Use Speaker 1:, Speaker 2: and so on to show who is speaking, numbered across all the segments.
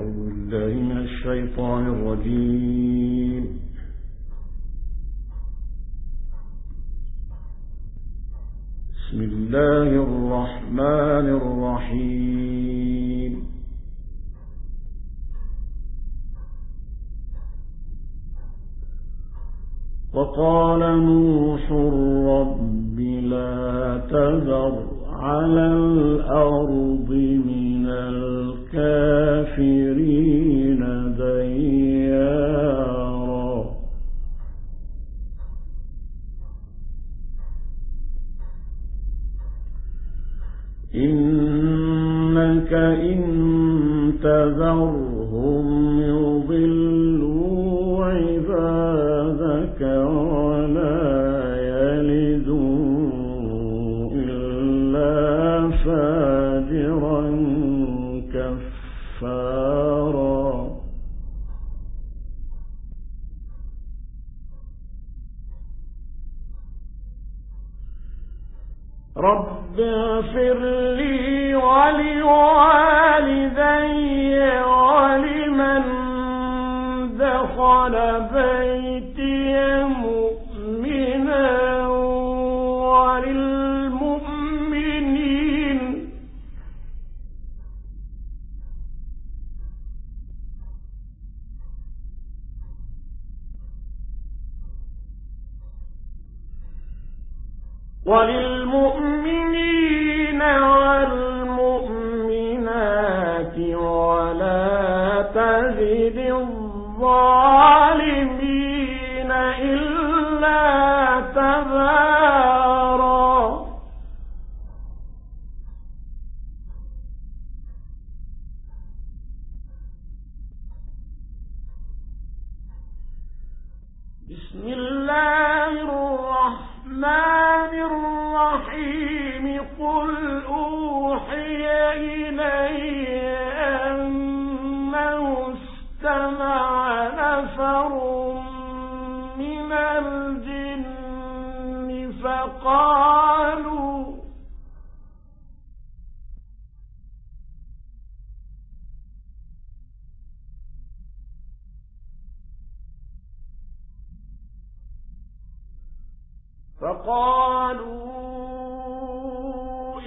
Speaker 1: أعوذ بالله من الشيطان الرجيم. بسم الله الرحمن الرحيم. وقال نوح رب لا تذر على الأرض من الكافرين ديارا إنك إن تذرهم يضلوا عبادك ولا يلدوا إلا فاجرا كفارا رب اغفر لي ولوالدي ولمن دخل بيتي مؤمنا وللمؤمنين والمؤمنات ولا تزد الظالمين إلا تبارا بسم الله الرحمن الرحيم قل أوحي إلي أنه استمع نفر من الجن فقالوا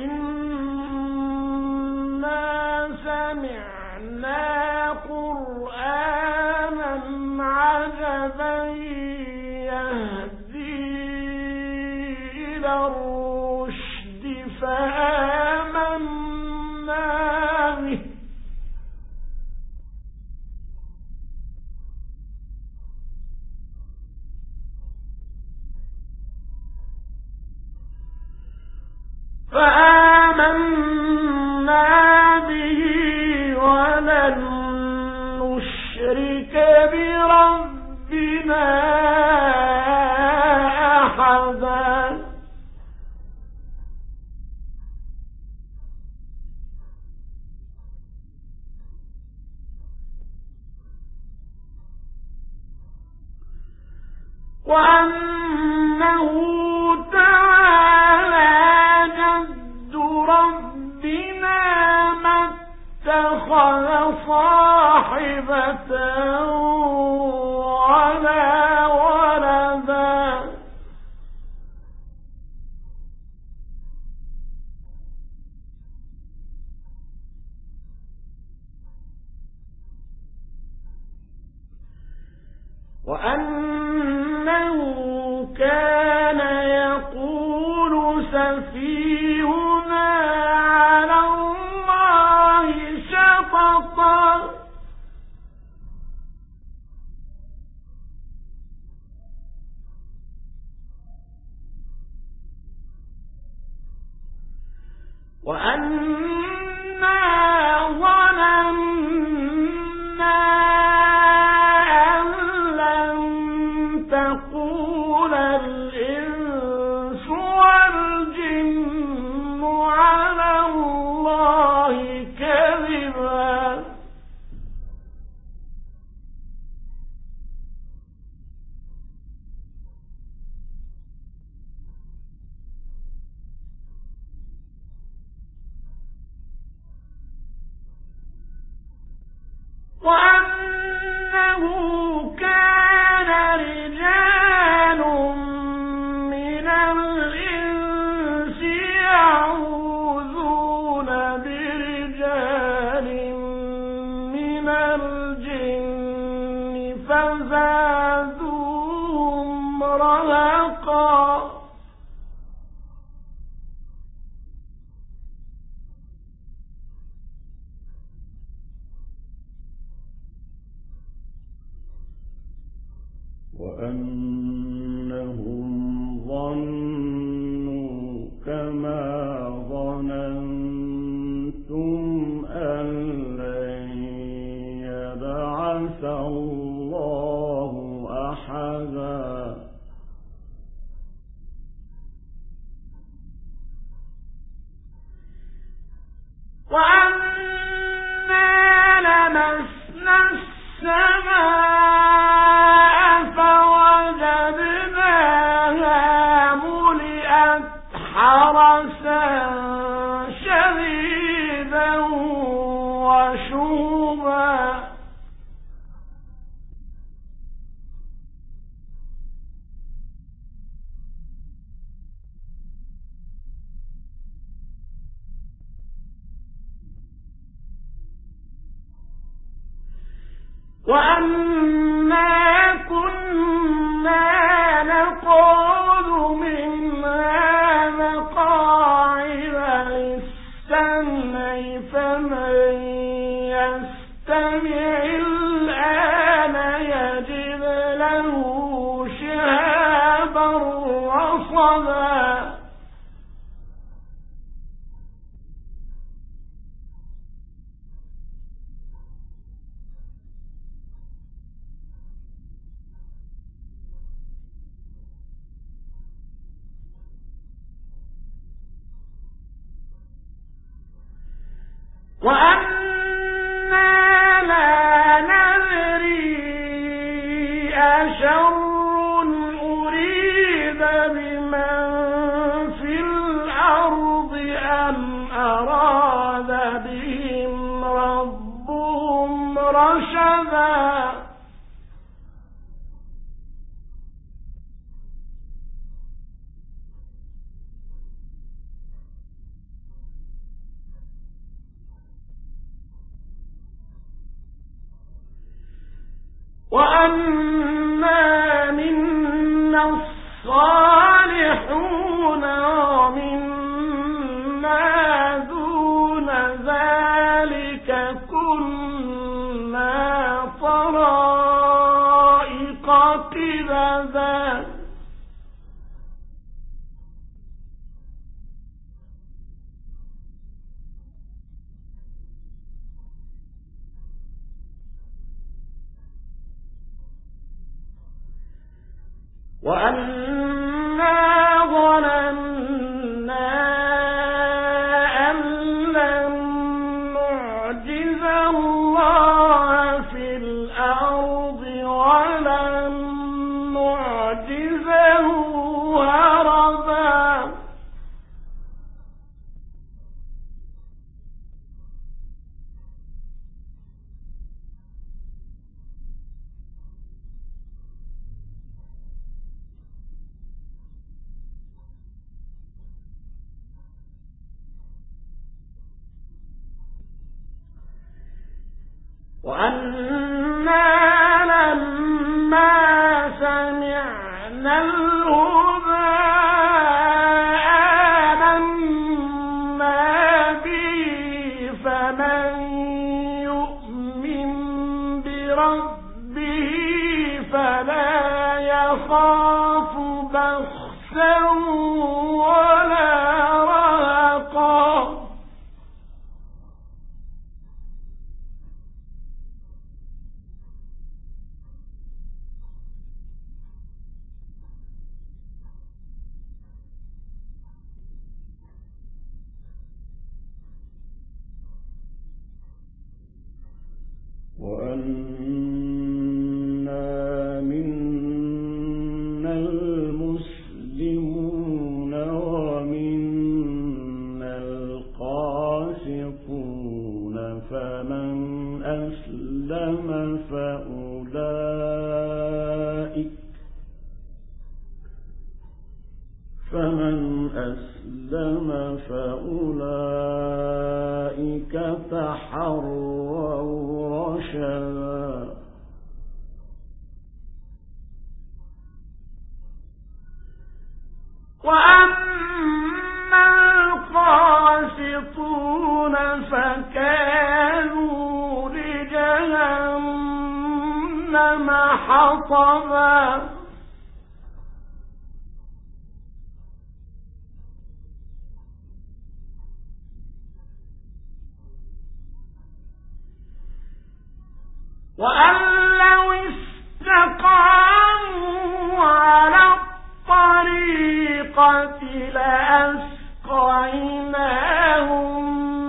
Speaker 1: إنا سمعنا قرآنا عجبا يهدي إلى الرشد فآمنا به ولن نشرك بربنا أحدا وأنه تعالى جد ربنا ما اتخذ صاحبة ولا ولدا وأنه كان يقول سفيهنا على الله شططا وأنا ظننا أن لن تقول
Speaker 2: وأنهم ظنوا كما ظننتم أن لن يبعث الله أحدا
Speaker 1: وأنا لمسنا السماء فوجدناها ملئت حرسا شديدا وشوبا وأنا كنا نقعد منها مقاعد للسمع فمن يستمع الآن يجد له شهابا رصدا وأنا لا ندري أشر أريد بمن في الأرض أم أراد بهم ربهم رشدا وأنا منا الصالحون ومنا دون ذلك كنا طرائق قددا وأنا ظننا أن لن نعجز الله في الأرض ولن نعجزه هربا وأنا لما سمعنا الهدى آمنا به فمن يؤمن بربه فلا يخاف بخسا ولا رهقا
Speaker 2: وأنا منا المسلمون ومنا القاسطون فمن أسلم فأولئك تحروا رشدا
Speaker 1: وأما القاسطون فكانوا لجهنم حطبا وأن لو استقاموا على الطريقة لأسقيناهم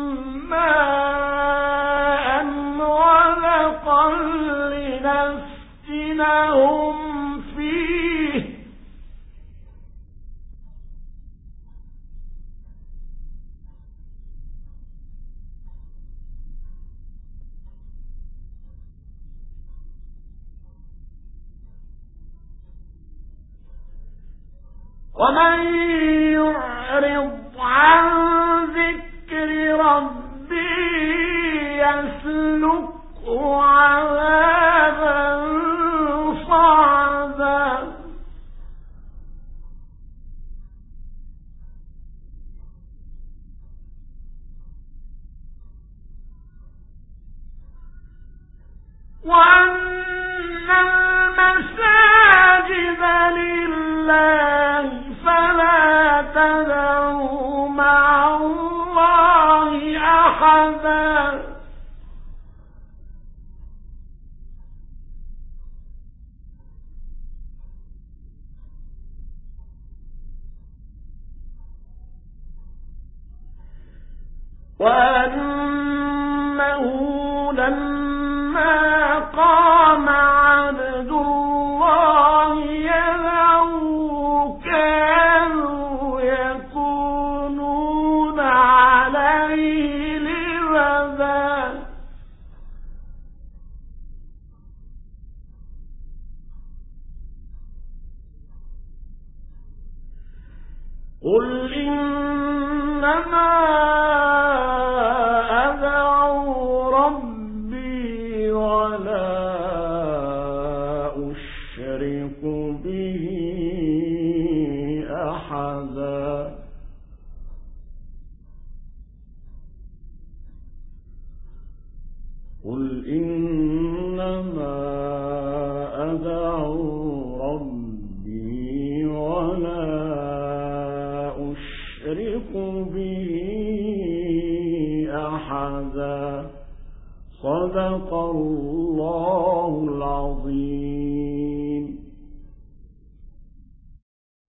Speaker 1: ماء غدقا لنفتنهم فيه ومن يعرض عن ذكر ربه يسلكه عذابا صعدا وأن المساجد لله فلا تدعوا مع الله أحدا وأنه لما قام عبد الله يدعوه كانوا يكونون عليه لبدا قل إنما أدعو ربي ولا أشرك به أحدا قل إنما أدعو ربي ولا أشرك به أحدا صدق الله العظيم.